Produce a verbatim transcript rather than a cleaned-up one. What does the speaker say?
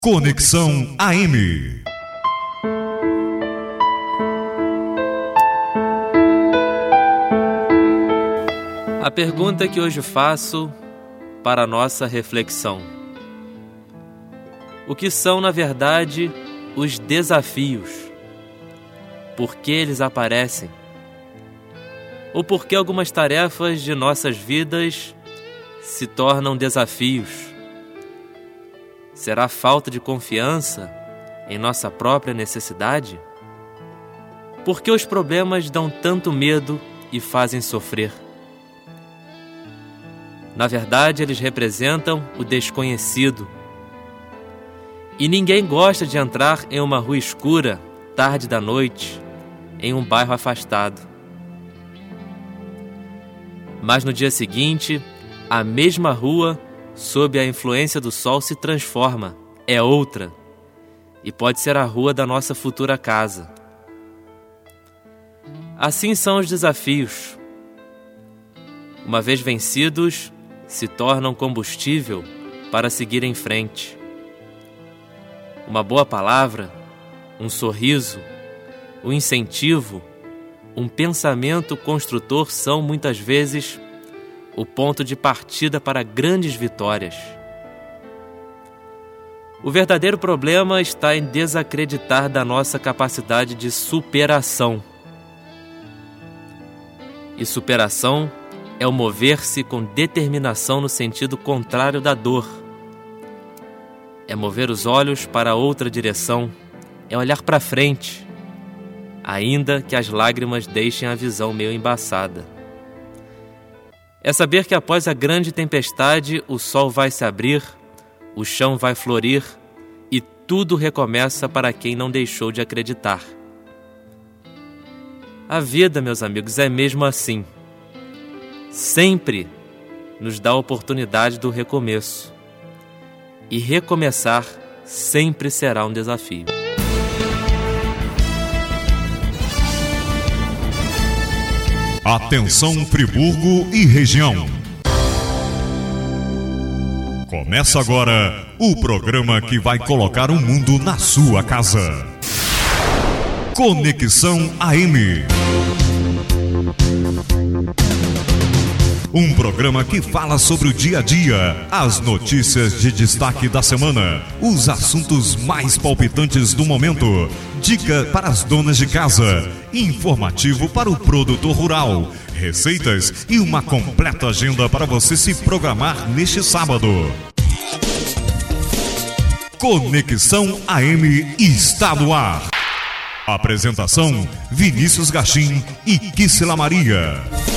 Conexão A M. A pergunta que hoje faço para a nossa reflexão: o que são, na verdade, os desafios? Por que eles aparecem? Ou por que algumas tarefas de nossas vidas se tornam desafios? Será falta de confiança em nossa própria necessidade? Por que os problemas dão tanto medo e fazem sofrer? Na verdade, eles representam o desconhecido. E ninguém gosta de entrar em uma rua escura, tarde da noite, em um bairro afastado. Mas no dia seguinte, a mesma rua, sob a influência do sol, se transforma, é outra, e pode ser a rua da nossa futura casa. Assim são os desafios. Uma vez vencidos, se tornam combustível para seguir em frente. Uma boa palavra, um sorriso, um incentivo, um pensamento construtor são muitas vezes o ponto de partida para grandes vitórias. O verdadeiro problema está em desacreditar da nossa capacidade de superação. E superação é o mover-se com determinação no sentido contrário da dor. É mover os olhos para outra direção, é olhar para frente, ainda que as lágrimas deixem a visão meio embaçada. É saber que após a grande tempestade o sol vai se abrir, o chão vai florir e tudo recomeça para quem não deixou de acreditar. A vida, meus amigos, é mesmo assim. Sempre nos dá a oportunidade do recomeço. E recomeçar sempre será um desafio. Atenção, Friburgo e região. Começa agora o programa que vai colocar o mundo na sua casa. Conexão A M. Um programa que fala sobre o dia a dia, as notícias de destaque da semana, os assuntos mais palpitantes do momento, dica para as donas de casa, informativo para o produtor rural, receitas e uma completa agenda para você se programar neste sábado. Conexão A M está no ar. Apresentação: Vinícius Gachim e Quisela Maria.